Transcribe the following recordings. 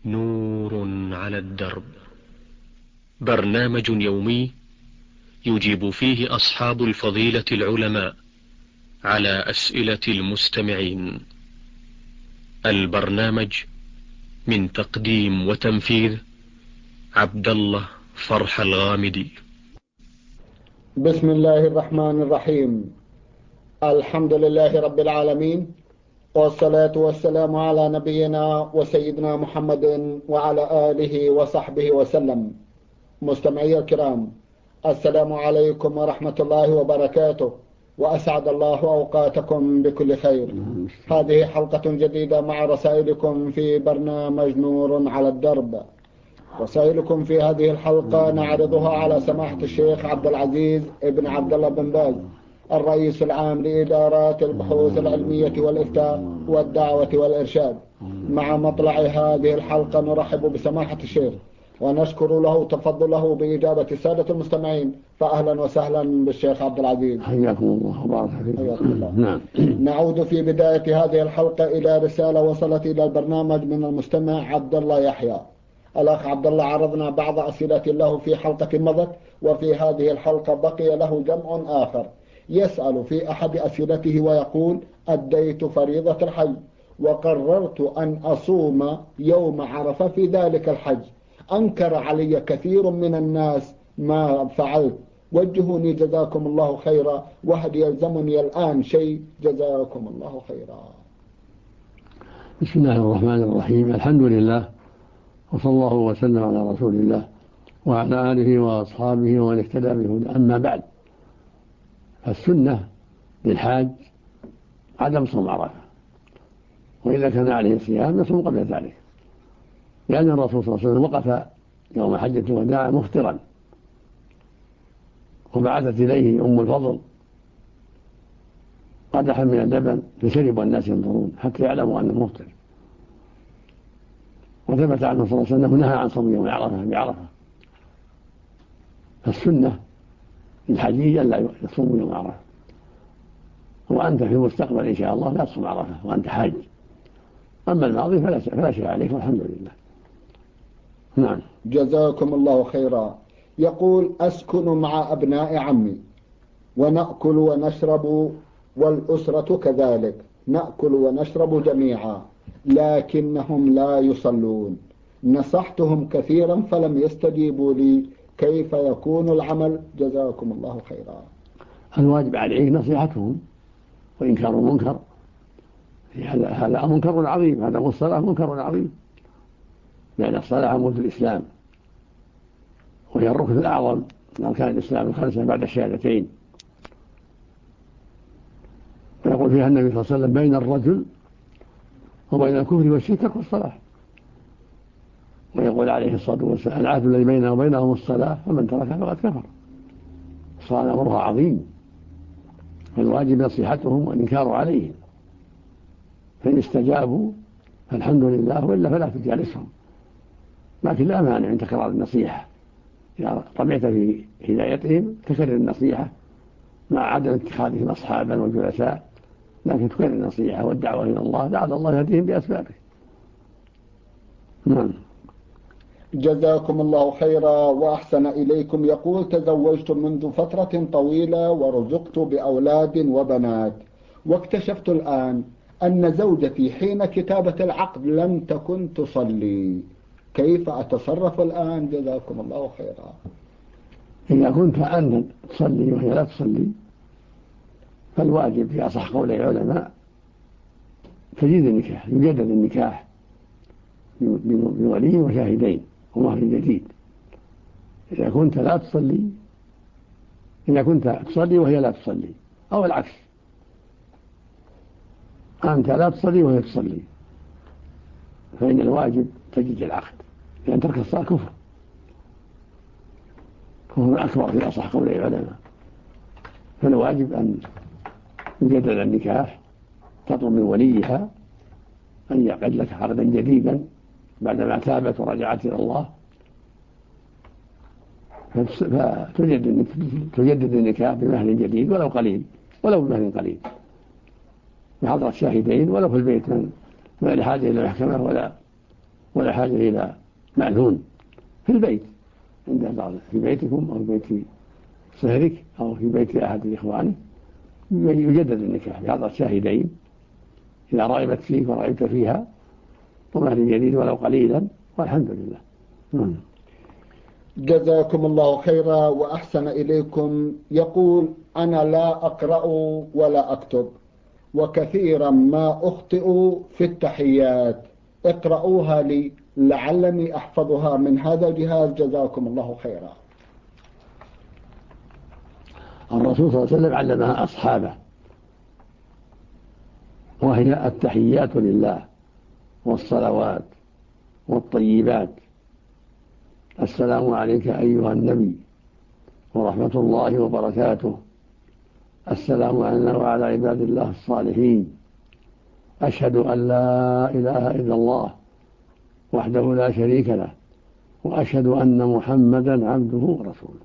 نور على الدرب، برنامج يومي يجيب فيه أصحاب الفضيلة العلماء على أسئلة المستمعين. البرنامج من تقديم وتنفيذ عبد الله فرح الغامدي. بسم الله الرحمن الرحيم. الحمد لله رب العالمين، والصلاة والسلام على نبينا وسيدنا محمد وعلى آله وصحبه وسلم. مستمعي الكرام، السلام عليكم ورحمة الله وبركاته، وأسعد الله أوقاتكم بكل خير. هذه حلقة جديدة مع رسائلكم في برنامج نور على الدرب. رسائلكم في هذه الحلقة نعرضها على سماحة الشيخ عبد العزيز ابن عبد الله بن باز، الرئيس العام لإدارات البحوث العلمية والإفتاء والدعوة والإرشاد. مع مطلع هذه الحلقة نرحب بسماحة الشيخ ونشكر له تفضله بإجابة السادة المستمعين. فأهلا وسهلا بالشيخ عبد العزيز. حياكم الله وبارك فيكم. نعم. نعود في بداية هذه الحلقة إلى رسالة وصلت إلى البرنامج من المستمع عبد الله يحيى. الأخ عبد الله عرضنا بعض أسئلة له في حلقة مضت، وفي هذه الحلقة بقي له جمع آخر. يسأل في أحد أسئلته ويقول: أديت فريضة الحج وقررت أن أصوم يوم عرفة في ذلك الحج. أنكر علي كثير من الناس ما فعلت، وجهوني جزاكم الله خيرا، وهل يلزمني الآن شيء؟ جزاكم الله خيرا. بسم الله الرحمن الرحيم. الحمد لله، وصلى الله وسلم على رسول الله وعلى آله وأصحابه ومن اهتدى بهداه. أما بعد، فالسنة للحاج عدم صوم عرفة، وإذا كان عليه صيام يصوم قبل ذلك، لأن الرسول صلى الله عليه وسلم وقف يوم حجة الوداع مفطرا، وبعثت إليه أم الفضل قدحا من اللبن فشرب والناس ينظرون حتى يعلموا أنه مفطر. وثبت عنه صلى الله عليه وسلم نهى عن صوم يوم عرفة بعرفة. فالسنة للحجيج ألا يصوم يوم عرفة، وأنت في المستقبل إن شاء الله لا تصوم عرفة وأنت حاج. أما الماضي فلا شيء عليك والحمد لله. نعم. جزاكم الله خيرا. يقول: أسكن مع أبناء عمي ونأكل ونشرب، والأسرة كذلك نأكل ونشرب جميعا، لكنهم لا يصلون. نصحتهم كثيرا فلم يستجيبوا لي، كيف يكون العمل؟ جزاكم الله خيرا. الواجب عليك نصيحتهم وإنكار المنكر. هذا منكر عظيم، هذا الصلاة منكر عظيم، لأن الصلاة عمود الإسلام، وهي الركن الأعظم من أركان الإسلام الخمسة بعد الشهادتين. ويقول فيها النبي صلى الله عليه وسلم: بين الرجل وبين الكفر والشرك ترك الصلاة. ويقول عليه الصلاة والسلام: العهد الذي بيننا وبينهم الصلاة، فمن تركها فقد كفر. الصلاة أمرها عظيم، فالواجب نصيحتهم والإنكار عليهم، فإن استجابوا فالحمد لله، وإلا فلا تجالسهم. لكن لا مانع من تكرار النصيحة، إذا طمعت في هدايتهم تكرر النصيحة مع عدم اتخاذهم أصحابا وجلساء، لكن تكرر النصيحة والدعوة إلى الله لعل الله يهديهم بأسبابه. نعم. جزاكم الله خيرا وأحسن إليكم. يقول: تزوجت منذ فترة طويلة ورزقت بأولاد وبنات، واكتشفت الآن أن زوجتي حين كتابة العقد لم تكن تصلي، كيف أتصرف الآن؟ جزاكم الله خيرا. إذا كنت أنت تصلي وهي لا تصلي، فالواجب في أصح قول العلماء تجديد النكاح، يجدد النكاح بولي وشاهدين ومهر جديد. إذا كنت تصلي وهي لا تصلي، أو العكس، أنت لا تصلي وهي تصلي، فإن الواجب تجديد العقد، لأن ترك الصلاة كفر أكبر في أصح قول العلماء. فالواجب أن يجدد النكاح، تطلب من وليها أن يعقد لك عقدا جديدا بعدما تابت ورجعت إلى الله، فتجدد النكاح بمهر جديد ولو قليل، ولو بمهر قليل، بحضرة شاهدين، ولو في البيت من الحاجة إلى المحكمة ولا ولا حاجة إلى مأذون في البيت، عند بعض في بيتكم أو في بيت صهرك أو في بيت أحد إخوانك يجدد النكاح بأربع شاهدين إذا رغبت فيك ورغبت فيها، ومهر جديد ولو قليلا، والحمد لله. جزاكم الله خيرا وأحسن إليكم. يقول: أنا لا أقرأ ولا أكتب، وكثيرا ما أخطئ في التحيات، اقرأوها لي لعلني أحفظها من هذا الجهاز، جزاكم الله خيرا. الرسول صلى الله عليه وسلم علمها أصحابه، وهي التحيات لله والصلوات والطيبات: السلام عليك أيها النبي ورحمة الله وبركاته، السلام علينا وعلى عباد الله الصالحين، أشهد أن لا إله إلا الله وحده لا شريك له، وأشهد أن محمدا عبده ورسوله.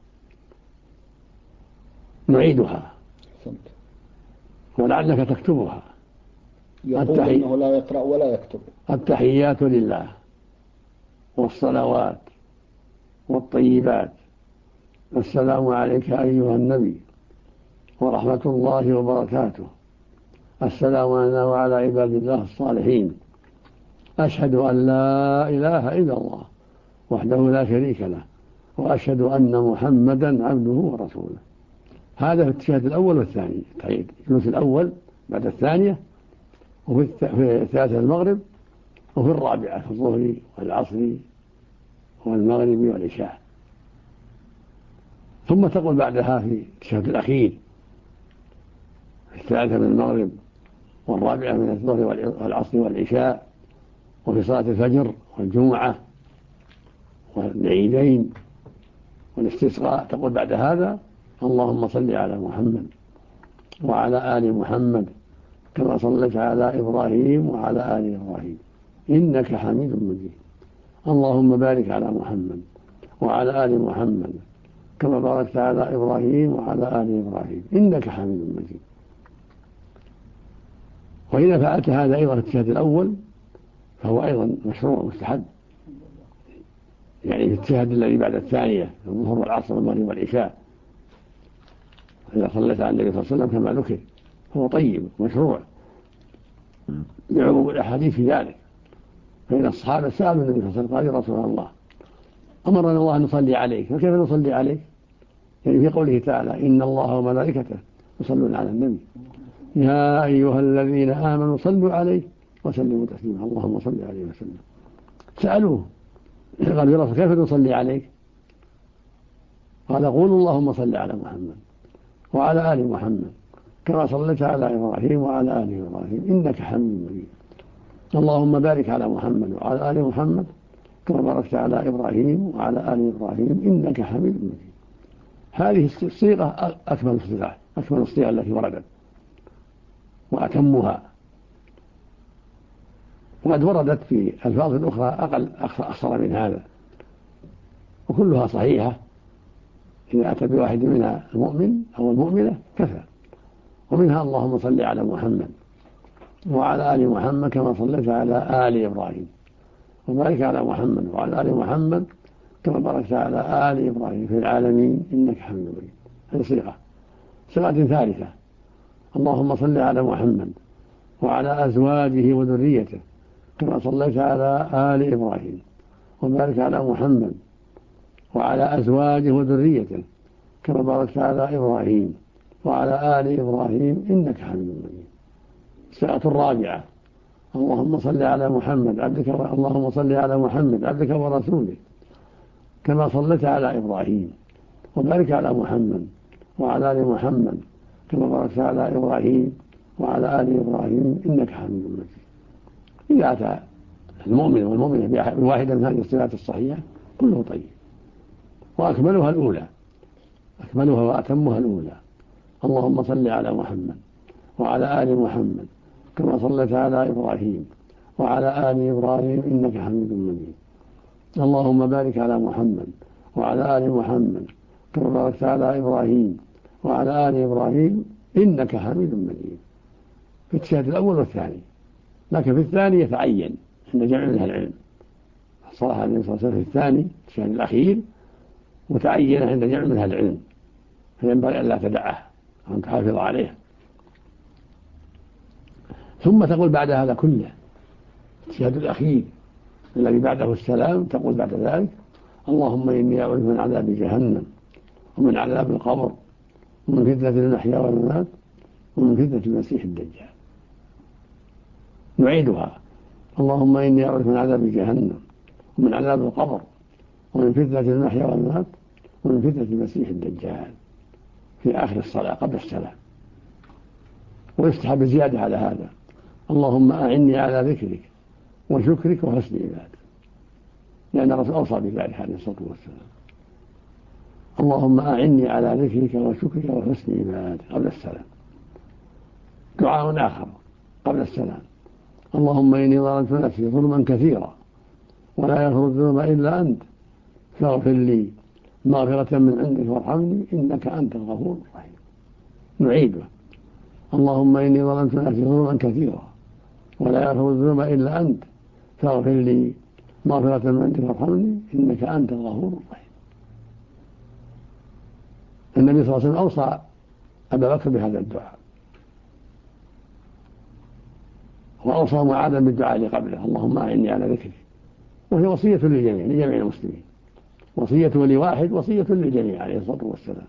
نعيدها ولعلك تكتبها. يقول إنه لا يقرأ ولا يكتب. التحيات لله والصلوات والطيبات: السلام عليك أيها النبي ورحمة الله وبركاته، السلام علينا وعلى عباد الله الصالحين، أشهد أن لا إله إلا الله وحده لا شريك له، وأشهد أن محمدا عبده ورسوله. هذا في التشهد الأول والثاني، الجلوس الأول بعد الثانية، وفي الثالثة المغرب، وفي الرابعة في الظهر والعصر والمغرب والعشاء. ثم تقول بعدها في التشهد الأخير في الثالثة من المغرب والرابعة من الظهر والعصر والعشاء، وفي صلاة الفجر والجمعة والعيدين والاستسقاء، تقول بعد هذا: اللهم صل على محمد وعلى آل محمد كما صليت على إبراهيم وعلى آل إبراهيم إنك حميد مجيد، اللهم بارك على محمد وعلى آل محمد كما باركت على إبراهيم وعلى آل إبراهيم إنك حميد مجيد. وإذا فعلت هذا أيضا في التشهد الأول فهو أيضا مشروع مستحب، يعني في التشهد الذي بعد الثانية الظهر والعصر والمغرب والعشاء، إذا صليت على النبي صلى الله عليه وسلم كما ذكر هو طيب مشروع لعموم الأحاديث في ذلك. فإن الصحابة سألوا النبي صلى الله عليه وسلم: قال يا رسول الله أمرنا الله أن نصلي عليك، فكيف نصلي عليك؟ يعني في قوله تعالى: إن الله وملائكته يصلون على النبي يا أيها الذين آمنوا صلوا عليه وسلموا تسليما اللهم صل عليه وسلم. سألوه قالوا يا رسول كيف نصلي عليك؟ قال: قولوا اللهم صل على محمد وعلى آل محمد كما صليت على إبراهيم وعلى آل إبراهيم إنك حميد مجيد، اللهم بارك على محمد وعلى آل محمد كما باركت على إبراهيم وعلى آل إبراهيم إنك حميد مجيد. هذه الصيغة أكمل الصيغة التي وردت وأتمها، وقد وردت في ألفاظ أخرى أقصر من هذا، وكلها صحيحة. إذا أتى بواحد منها المؤمن أو المؤمنة كفى. ومنها: اللهم صل على محمد وعلى آل محمد كما صليت على آل إبراهيم وبارك على محمد وعلى آل محمد كما باركت على آل إبراهيم في العالمين إنك حميد مجيد. هذه صيغة ثالثة: اللهم صل على محمد وعلى أزواجه وذريته كما صليت على آل إبراهيم وبارك على محمد وعلى أزواجه وذريته كما باركت على إبراهيم وعلى آل إبراهيم إنك حميد مجيد. الصيغة الرابعة: اللهم صل على محمد اللهم صل على محمد عبدك ورسولك كما صليت على إبراهيم وبارك على محمد وعلى آل محمد كما باركت على إبراهيم وعلى آل إبراهيم إنك حميد مجيد. إذا أتى المؤمن والمؤمنة بواحدة من هذه الصفات الصحيحة كله طيب. وأكملها وأتمها الأولى: اللهم صل على محمد وعلى آل محمد كما صليت على إبراهيم وعلى آل إبراهيم إنك حميد مجيد، اللهم بارك على محمد وعلى آل محمد كما باركت على إبراهيم وعلى آل إبراهيم إنك حميد مجيد. في التشهد الأول والثاني، لكن في الثاني يتعين عند جمع من أهل العلم صلاها النبي صلى الله عليه وسلم في الثاني الشهر الأخير متعينة عند جمع من أهل العلم، فينبغي أن لا تدعه وأن تحافظ عليه. ثم تقول بعد هذا كله الشهد الأخير الذي بعده السلام، تقول بعد ذلك: اللهم إني أعوذ من عذاب جهنم ومن عذاب القبر ومن فتنة المحيا والممات ومن فتنة المسيح الدجال. نعيدها: اللهم إني أعوذ من عذاب جهنم ومن عذاب القبر ومن فتنة المحيا والممات ومن فتنة المسيح الدجال، في آخر الصلاة قبل السلام. ويستحب زيادة على هذا: اللهم أعني على ذكرك وشكرك وحسن عبادتك، لأن الرسول أوصى بذلك عليه الصلاة والسلام. اللهم أعني على ذكرك وشكرك وحسن عبادتك قبل السلام. دعاء آخر قبل السلام: اللهم إني ظلمت نفسي ظلما كثيرا ولا يغفر الذنوب إلا أنت فاغفر لي مغفرة من عندك وارحمني إنك أنت الغفور الرحيم. نعيده: اللهم إني ظلمت نفسي ظلما كثيرا ولا يغفر الذنوب إلا أنت فاغفر لي مغفرة من عندك وارحمني إنك أنت الغفور الرحيم. النبي صلى الله عليه وسلم أوصى أبا بكر بهذا الدعاء، وأوصى معاذا بالدعاء اللي قبله: اللهم أعني على ذكرك. وهي وصية لجميع المسلمين، وصية لواحد وصية للجميع عليه الصلاة والسلام،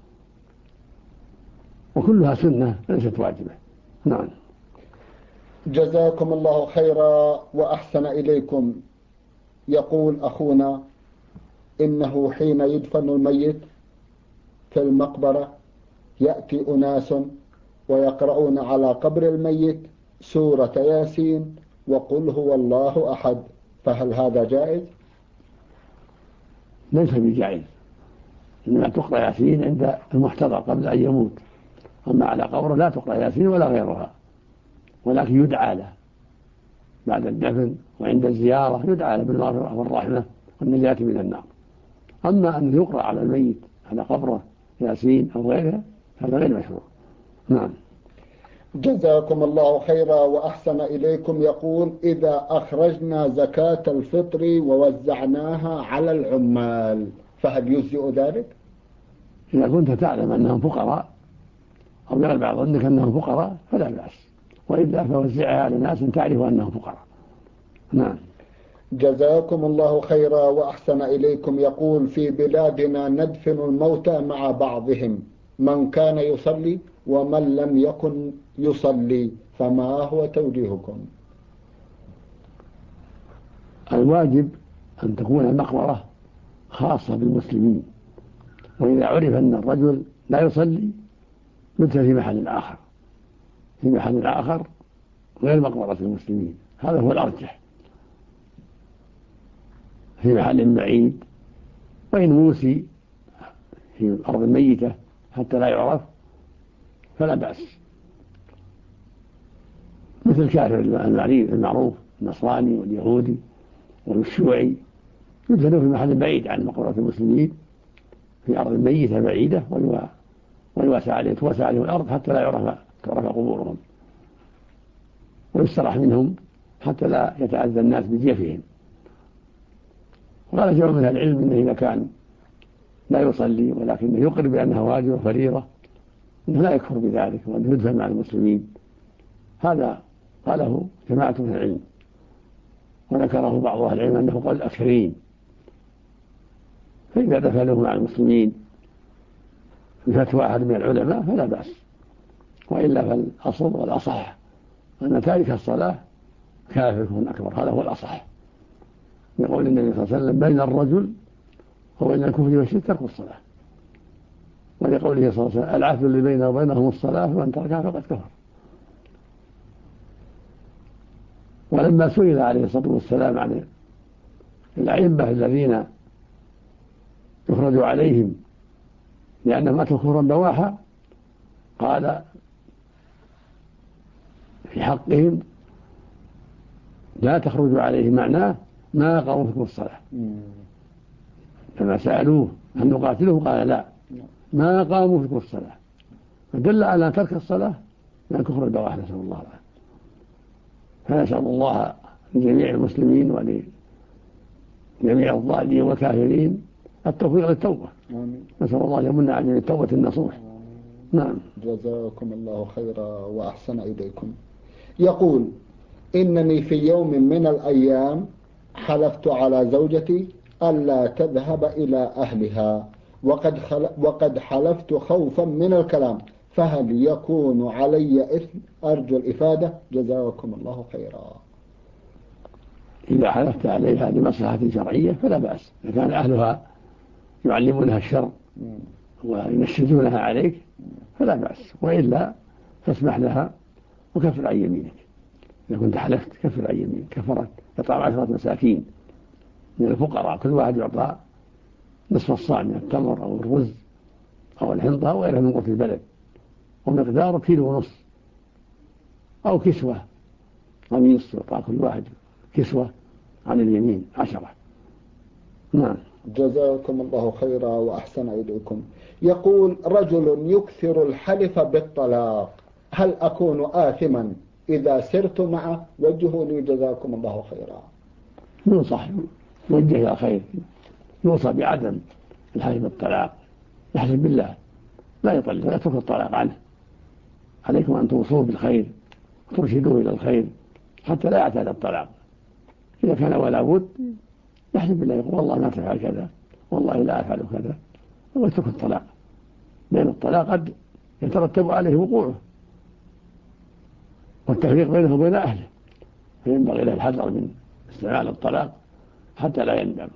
وكلها سنة ليست واجبة. نعم. جزاكم الله خيرا وأحسن إليكم. يقول أخونا: إنه حين يدفن الميت في المقبرة يأتي أناس ويقرؤون على قبر الميت سورة ياسين وقل هو الله أحد، فهل هذا جائز؟ ليس بجائز، إنما تقرأ ياسين عند المحتضر قبل أن يموت، أما على قبره لا تقرأ ياسين ولا غيرها، ولكن يدعى له بعد الدفن وعند الزيارة، يدعى له بالمغفرة والرحمة والنجاة من النار. أما أن يقرأ على الميت على قبره ياسين أو غيرها هذا غير مشروع. نعم. جزاكم الله خيرا وأحسن إليكم. يقول: إذا أخرجنا زكاة الفطر ووزعناها على العمال فهل يجزئ ذلك؟ إذا كنت تعلم أنهم فقراء أو يغلب على ظنك أنهم فقراء فلا بأس، وإلا فوزعها على ناس تعرف أنهم فقراء. نعم. جزاكم الله خيرا وأحسن إليكم. يقول: في بلادنا ندفن الموتى مع بعضهم، من كان يصلي ومن لم يكن يصلي، فما هو توجيهكم؟ الواجب أن تكون المقبرة خاصة بالمسلمين، وإذا عرف أن الرجل لا يصلي يدفن في محل آخر، في محل آخر غير مقبرة المسلمين، هذا هو الأرجح، في محل بعيد. وإن موسي في الأرض الميتة حتى لا يعرف فلا بأس، مثل الكافر المعروف النصراني واليهودي والشيوعي يدفنوا في محل بعيد عن مقبرة المسلمين في أرض ميتة بعيدة، ويوسع عليهم الأرض حتى لا تعرف قبورهم، ويستراح منهم حتى لا يتأذى الناس بجيفهم. وقال جمع من العلم إنه إذا كان لا يصلي ولكنه يقر بأنه واجب وفريضة إنه لا يكفر بذلك وأنه يدفن مع المسلمين. هذا قاله جماعة من العلم، وذكره بعض أهل العلم أنه قول الأكثرين، فإذا دفنوه مع المسلمين بفتوى أحد من العلماء فلا بأس، وإلا فالأصل والأصح أن تارك الصلاة كافر أكبر، هذا هو الأصح، يقول النبي صلى الله عليه وسلم: بين الرجل وبين الكفر والشرك ترك الصلاة، ولقوله صلى الله عليه وسلم: العهد اللي بينه وبينهم الصلاة ومن تركها فقد كفر. ولما سئل عليه الصلاة والسلام عن الأئمة الذين يخرج عليهم لأنهم أتوا كفرا بواحا، قال في حقهم: لا تخرجوا عليه، معناه ما قاموا فيكم الصلاة. لما سألوه هل نقاتلهم قال: لا، ما قاموا فيكم الصلاة، فدل على ترك الصلاة من كفر البواح، نسأل الله العافية. فنسأل الله لجميع المسلمين جميع الضالين والكافرين التوفيق للتوبة. آمين. نسأل الله أن يمن علينا التوبة النصوح. نعم. جزاكم الله خيرا وأحسن إليكم. يقول: إنني في يوم من الأيام حلفت على زوجتي ألا تذهب إلى أهلها وقد حلفت خوفا من الكلام، فهل يكون علي إثم؟ أرجو الإفادة جزاكم الله خيرا. إذا حلفت عليها لمصلحة شرعية فلا بأس، إذا كان أهلها يعلمونها الشر وينشدونها عليك فلا بأس، وإلا فاسمح لها وكفر عن يمينك. إذا كنت حلفت كفر عن يمينك كفرت إطعام 10 مساكين من الفقراء، كل واحد يعطى نصف الصاع من التمر أو الرز أو الحنطة أو غيرها من قوت البلد، ومقداره 1.5 كيلو، أو كسوة قميص يعطى كل واحد كسوة عن اليمين 10. نعم. جزاكم الله خيرا وأحسن إليكم. يقول: رجل يكثر الحلف بالطلاق، هل أكون آثما إذا سرت معه؟ وجهوني جزاكم الله خيرا. ينصح يوجه إلى خير، يوصى بعدم الحلف بالطلاق، يحلف بالله لا يطلق، لا يترك الطلاق عنه. عليكم أن توصوه بالخير وترشدوه إلى الخير حتى لا يعتاد الطلاق. إذا كان ولا بد يحلف بالله، يقول والله ما تفعل كذا، والله لا أفعل كذا، ويترك الطلاق، لأن الطلاق قد يترتب عليه وقوعه والتفريق بينه وبين أهله، فينبغي له الحذر من استعمال الطلاق حتى لا يندم.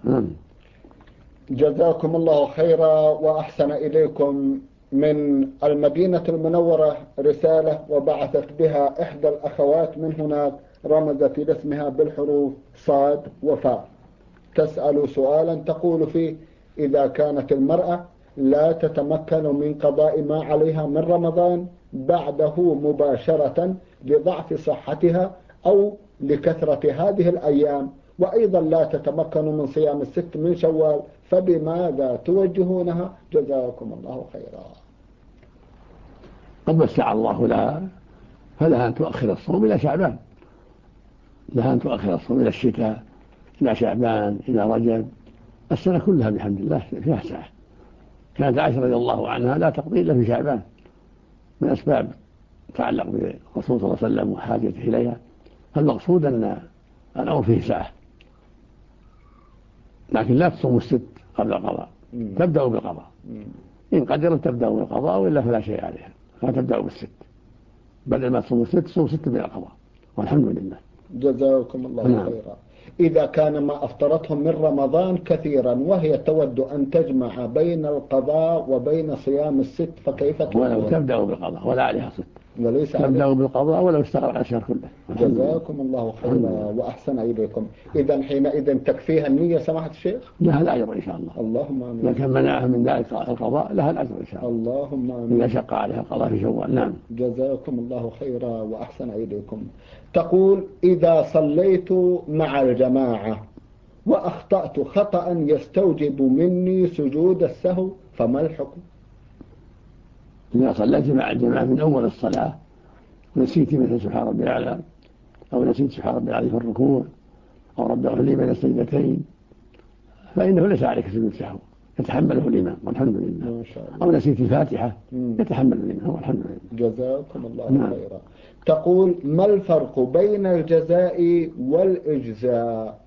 جزاكم الله خيرا وأحسن إليكم. من المدينة المنورة رسالة وبعثت بها إحدى الأخوات من هناك، رمزت إلى اسمها بالحروف صاد وفاء، تسأل سؤالا تقول فيه: إذا كانت المرأة لا تتمكن من قضاء ما عليها من رمضان بعده مباشرة لضعف صحتها أو لكثرة هذه الأيام، وأيضا لا تتمكن من صيام 6 من شوال، فبماذا توجهونها؟ جزاكم الله خيرا. قد وسع الله لها، فلها أن تؤخر الصوم إلى شعبان، لها أن تؤخر الصوم إلى الشتاء، إلى شعبان، إلى رجب، السنة كلها بحمد الله فيها ساعة. كانت عائشة رضي الله عنها لا تقضي إلا في شعبان من أسباب تعلق بالرسول صلى الله عليه وسلم وحاجته إليها، فالمقصود أن الأمر فيه ساعة، لكن لا تصوم 6 قبل القضاء، تبدأ بالقضاء، إن قدرت تبدأ بالقضاء وإلا فلا شيء عليها، فتبدأ بال6 بدل ما تصوم 6 تصوم 6 من القضاء، والحمد لله. جزاكم الله خيرا. إذا كان ما أفطرتهم من رمضان كثيرا وهي تود أن تجمع بين القضاء وبين صيام 6 فكيف تكون؟ ولو تبدأ بالقضاء ولا عليها 6، وليس تبدأ بالقضاء ولو استغرق الشهر كله. جزاكم الله خيرا وأحسن إليكم. إذا حينئذ تكفيها النية سماحة الشيخ؟ لها الأجر إن شاء الله. اللهم آمين. لكن منعها من ذلك القضاء لها الأجر إن شاء الله. اللهم آمين. إذا شق عليها القضاء في شوال. نعم. جزاكم الله خيرا وأحسن إليكم. تقول: إذا صليت مع الجماعة وأخطأت خطأ يستوجب مني سجود السهو، فما الحكم؟ إذا صليت مع الجماعة من أول الصلاة نسيت مثل سبحان ربي الأعلى، أو نسيت سبحان ربي العظيم في الركوع، أو رب اغفر لي بين السجدتين، فإنه ليس عليك سجود سهو، يتحمله الإمام والحمد لله. ما شاء الله. أو نسيت الفاتحة يتحمل الإمام والحمد لله. جزاكم الله خيرا. تقول: ما الفرق بين الجزاء والإجزاء؟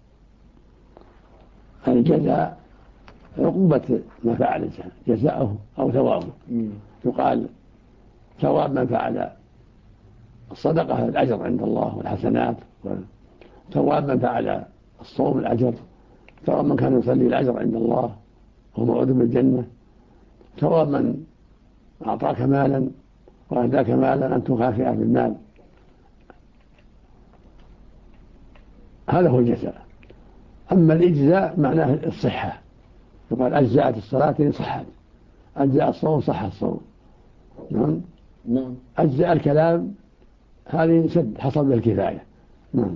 الجزاء عقوبة ما فعل الإنسان، جزاءه أو ثوابه. يقال ثواب من فعل الصدقة الأجر عند الله والحسنات، ثواب من فعل الصوم الأجر، ثواب من كان يصلي الأجر عند الله وهو موعود بالجنة، ثواب من أعطاك مالا وأهداك مالا أن تكافئه بالمال. هذا هو الجزاء. أما الإجزاء معناه الصحة، يقال أجزأت الصلاة إن صحت، أجزأ الصوم صح الصوم. نعم. أجزاء الكلام هذه سد حصل بالكفاية. نعم.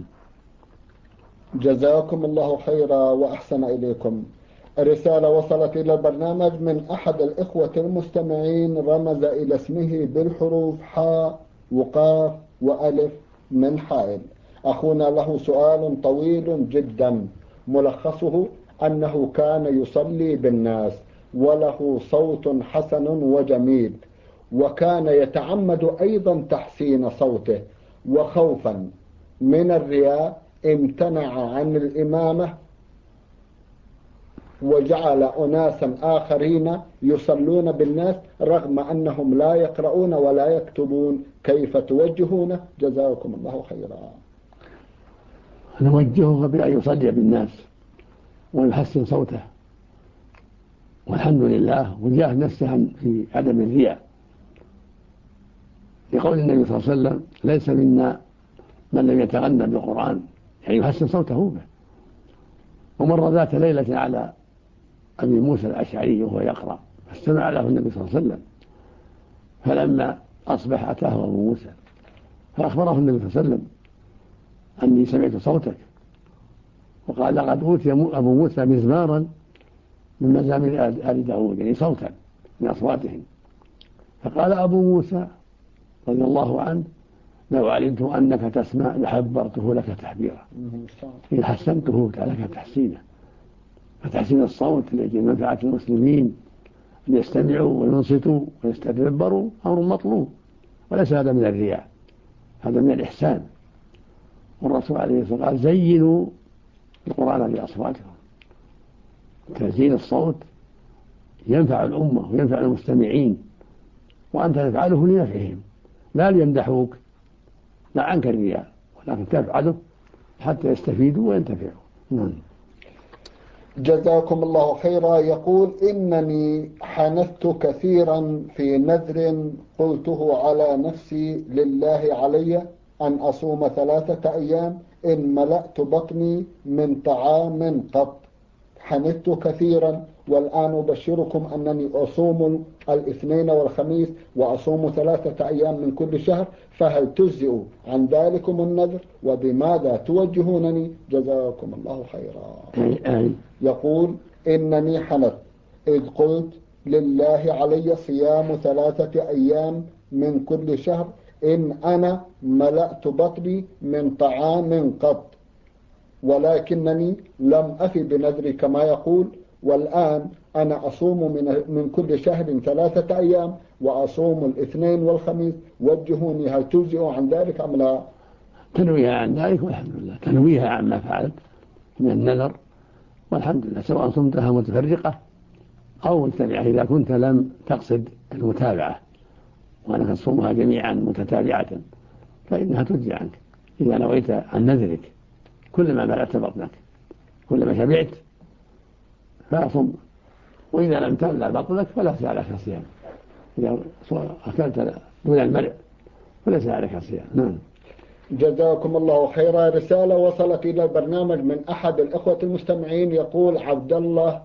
جزاكم الله خيرا وأحسن إليكم. رسالة وصلت إلى البرنامج من أحد الإخوة المستمعين، رمز إلى اسمه بالحروف حاء وقاف وألف من حائل. أخونا له سؤال طويل جدا، ملخصه: أنه كان يصلي بالناس وله صوت حسن وجميل، وكان يتعمد أيضا تحسين صوته، وخوفا من الرياء امتنع عن الإمامة وجعل أناسا آخرين يصلون بالناس رغم أنهم لا يقرؤون ولا يكتبون. كيف توجهونه؟ جزاكم الله خيرا. نوجهه بأن يصلي بالناس ويحسن صوته، والحمد لله، وجاهد نفسه في عدم الرياء، لقول النبي صلى الله عليه وسلم: ليس منا من لم يتغنى بالقرآن، يعني يحسن صوته به. ومر ذات ليلة على أبي موسى الأشعري وهو يقرأ، فاستمع له النبي صلى الله عليه وسلم، فلما أصبح أتاه أبو موسى فأخبره النبي صلى الله عليه وسلم: أني سمعت صوتك. وقال: لقد أوتي أبو موسى مزمارا من مزامير آل داود، يعني صوتا من أصواتهم. فقال أبو موسى رضي الله عنه: لو علمت أنك تسمع لحبرته لك تحبيرا. إن حسنته لك تحسينه، فتحسين الصوت لأجل منفعة المسلمين أن يستمعوا وينصتوا ويستدبروا أمر مطلوب، وليس هذا من الرياء، هذا من الإحسان. والرسول عليه الصلاة والسلام قال: زينوا القرآن بأصواتكم. تزيين الصوت ينفع الأمة وينفع المستمعين، وأنت تفعله لنفعهم لا ليمدحوك، لا عنك الرياء، ولكن تفعله حتى يستفيدوا وينتفعوا. جزاكم الله خيرا. يقول: إنني حنثت كثيرا في نذر قلته على نفسي لله علي أن أصوم 3 أيام إن ملأت بطني من طعام قط. حنثت كثيرا، والآن أبشركم أنني أصوم الاثنين والخميس، وأصوم 3 أيام من كل شهر، فهل تجزئ عن ذلكم النذر؟ وبماذا توجهونني؟ جزاكم الله خيرا. يقول: إنني حنثت إذ قلت لله علي صيام 3 أيام من كل شهر إن أنا ملأت بطني من طعام قط، ولكنني لم أفي بنذري كما يقول، والآن أنا أصوم من كل شهر 3 أيام وأصوم الاثنين والخميس. وجهوني، هل تجزئ عن ذلك أم لا؟ تنويها عن ذلك والحمد لله، تنويها عما فعلت من النذر والحمد لله، سواء صمتها متفرقة أو متبعة. إذا كنت لم تقصد المتابعة وأنك تصومها جميعا متتابعة فإنها تجزي عنك. إذا نويت عن نذرك كلما ملأت بطنك كلما شبعت فأصم، وإذا لم تملأ بطنك فلا عليك صيام. إذا أكلت دون الملء فليس عليك صيام. جزاكم الله خيرا. رسالة وصلت إلى البرنامج من أحد الإخوة المستمعين، يقول عبد الله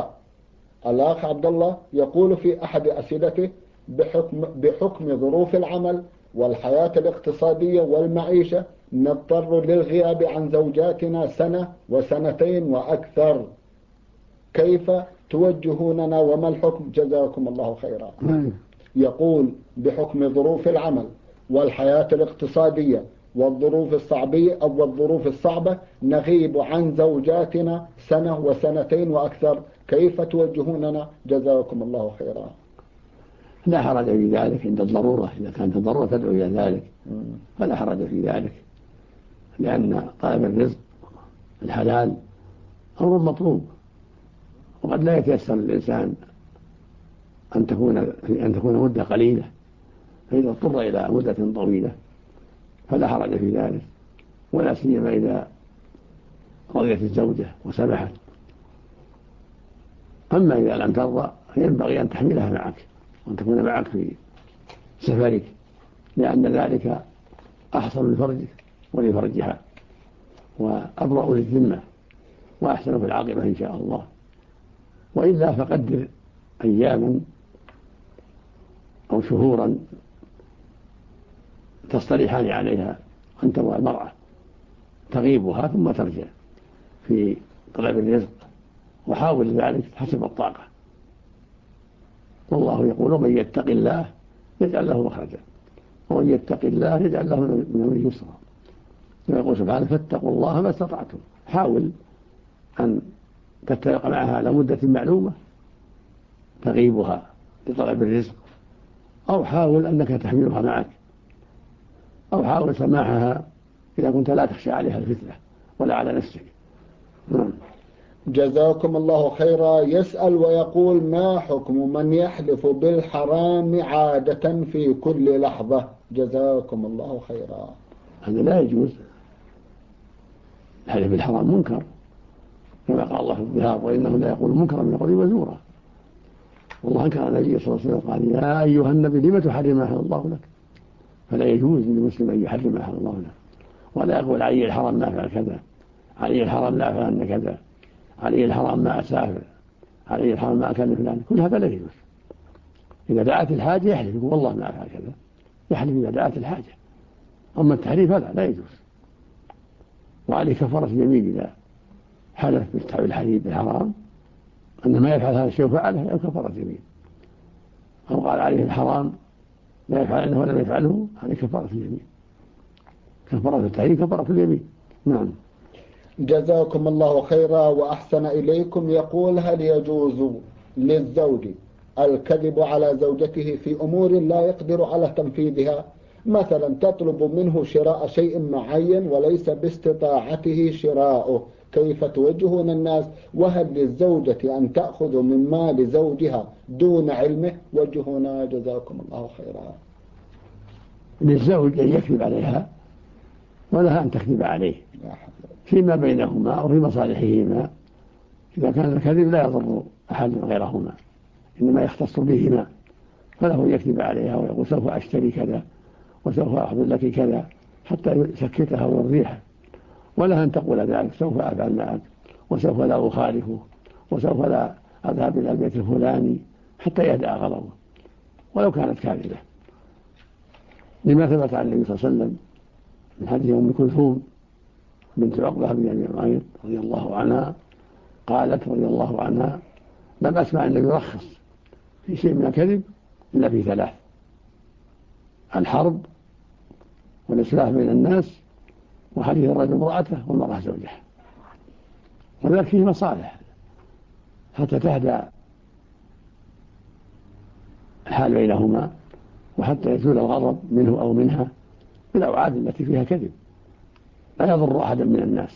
الأخ عبد الله يقول في أحد أسئلته: بحكم ظروف العمل والحياة الاقتصادية والمعيشة نضطر للغياب عن زوجاتنا 1 و2 وأكثر، كيف توجهوننا وما الحكم؟ جزاكم الله خيرا. يقول: بحكم ظروف العمل والحياة الاقتصادية والظروف الصعبة نغيب عن زوجاتنا 1 و2 وأكثر، كيف توجهوننا؟ جزاكم الله خيرا. لا حرج في ذلك عند الضرورة، إذا كانت الضرورة تدعو إلى ذلك فلا حرج في ذلك، لأن طلب الرزق الحلال أمر مطلوب، وقد لا يتيسر للإنسان أن تكون مدة قليلة، فإذا اضطر إلى مدة طويلة فلا حرج في ذلك، ولا سيما إذا رضيت الزوجة وسمحت. أما إذا لم ترضى فينبغي أن تحملها معك وأن تكون معك في سفرك، لأن ذلك أحسن لفرجك ولفرجها وأبرأ للذمة وأحسن في العاقبة إن شاء الله. وإلا فقدر أياما أو شهورا تصطلحان عليها أنت والمرأة، تغيبها ثم ترجع في طلب الرزق، وحاول ذلك حسب الطاقة. والله يقول: من يتق الله يجعل له مخرجا ومن يتق الله يجعل له من أمره يسرا. ويقول سبحانه: فاتقوا الله ما استطعتم. حاول أن تتفق معها على مدة معلومة تغيبها لطلب الرزق، أو حاول أنك تحملها معك، أو حاول سماحها إذا كنت لا تخشى عليها الفتنة ولا على نفسك. جزاكم الله خيرا. يسأل ويقول: ما حكم من يحلف بالحرام عادة في كل لحظة؟ جزاكم الله خيرا. هذا لا يجوز. الحلف بالحرام منكر، كما قال الله في الظهار: وإنه لا يقول منكرا من قوله وزورا. والله أنكر النبي صلى الله عليه وسلم قال: يا أيها النبي لم تحرم ما أحل الله لك؟ فلا يجوز للمسلم أن يحرم ما أحل الله له، ولا يقول: علي الحرام ما أفعل كذا، علي الحرام لا أفعل كذا، علي الحرام ما أسافر، علي الحرام ما أكل فلان. كل هذا لا يجوز. إذا دعت الحاجة يحلف، يقول والله ما أفعل كذا، يحلف إذا دعت الحاجة. أما التحريف هذا لا يجوز. وعليه كفارة اليمين إذا حلف بالحليف بالحرام أن ما يفعل هذا الشيء وفعله، أو كفارة اليمين، أو قال عليه الحرام لا يفعل أنه ولم يفعله، عليه كفارة اليمين. كفارة التحريف كفارة اليمين. نعم. جزاكم الله خيرا وأحسن إليكم. يقول: هل يجوز للزوج الكذب على زوجته في أمور لا يقدر على تنفيذها؟ مثلا تطلب منه شراء شيء معين وليس باستطاعته شراؤه، كيف توجهون الناس؟ وهل للزوجة أن تأخذ من مال زوجها دون علمه؟ وجهونا جزاكم الله خيرا. للزوج أن يكذب عليها ولها أن تكذب عليه فيما بينهما أو في مصالحهما. إذا كان الكذب لا يضر أحد غيرهما، إنما يختص بهما، فله يكذب عليها ويقول: سوف أشتري كذا، وسوف أحضر لك كذا، حتى يسكتها ويرضيها. ولها أن تقول ذلك: سوف أفعل معك، وسوف لا أخالفه، وسوف لا أذهب إلى البيت الفلاني، حتى يهدأ غضبه ولو كانت كاذبة. لما ثبت عن النبي صلى الله عليه وسلم من حديث أم كلثوم بنت عقبة بن أبي معيط رضي الله عنها قالت رضي الله عنها: لم أسمع النبي يرخص في شيء من الكذب إلا في ثلاث: الحرب، والإصلاح بين الناس، وحديث الرجل امرأته والمرأة زوجها. وذلك فيه مصالح حتى تهدى الحال بينهما، وحتى يزول الغضب منه أو منها بالأوعاد التي فيها كذب، لا يضر أحدا من الناس.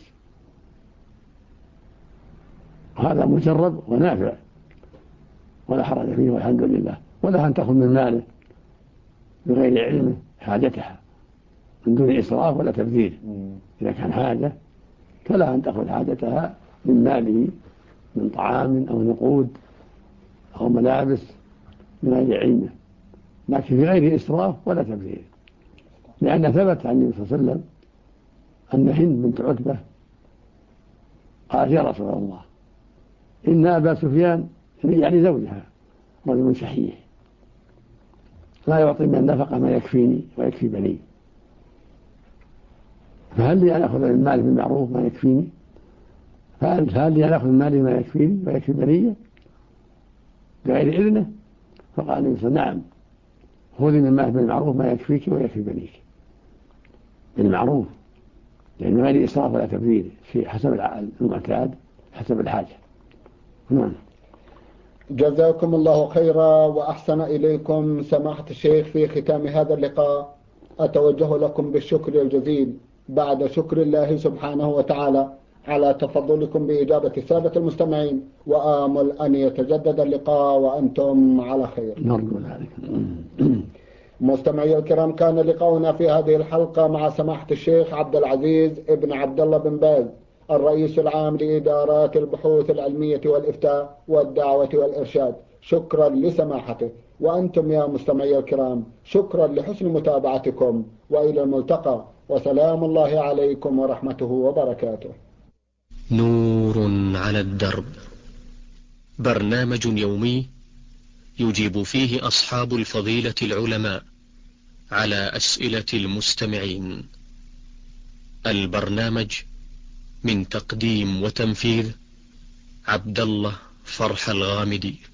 هذا مجرد ونافع ولا حرج فيه والحمد لله. ولا أن تأخذ من ماله بغير علمه حاجتها من دون إسراف ولا تبذير. إذا كان حاجة فلا أن تأخذ حاجتها من ماله من طعام أو نقود أو ملابس من غير علمه، لكن بغير إسراف ولا تبذير. لأن ثبت عن النبي صلى الله عليه وسلم أن هند بنت عتبة قالت: يا رسول الله، إن أبا سفيان يعني زوجها رجل شحيح لا يعطي من النفقة ما يكفيني ويكفي بني، فهل لي أن أخذ من ماله بالمعروف ما يكفيني؟ فهل لي أن أخذ من ماله ما يكفيني ويكفي بني بغير إذنه؟ فقال النبي صلى الله عليه وسلم: نعم، خذي من ماله بالمعروف ما يكفيك ويكفي بنيك. بالمعروف، لأن ما لي إسراف ولا تبذير، في حسب المعتاد حسب الحاجة. نعم. جزاكم الله خيرا وأحسن إليكم. سماحة الشيخ، في ختام هذا اللقاء أتوجه لكم بالشكر الجزيل بعد شكر الله سبحانه وتعالى على تفضلكم بإجابة السادة المستمعين، وآمل أن يتجدد اللقاء وأنتم على خير. نرجو ذلك. مستمعي الكرام، كان لقاؤنا في هذه الحلقة مع سماحة الشيخ عبد العزيز ابن عبد الله بن باز، الرئيس العام لإدارات البحوث العلمية والإفتاء والدعوة والإرشاد. شكرا لسماحته. وأنتم يا مستمعي الكرام، شكرا لحسن متابعتكم، وإلى الملتقى، وسلام الله عليكم ورحمته وبركاته. نور على الدرب، برنامج يومي يجيب فيه أصحاب الفضيلة العلماء على أسئلة المستمعين. البرنامج من تقديم وتنفيذ عبد الله فرح الغامدي.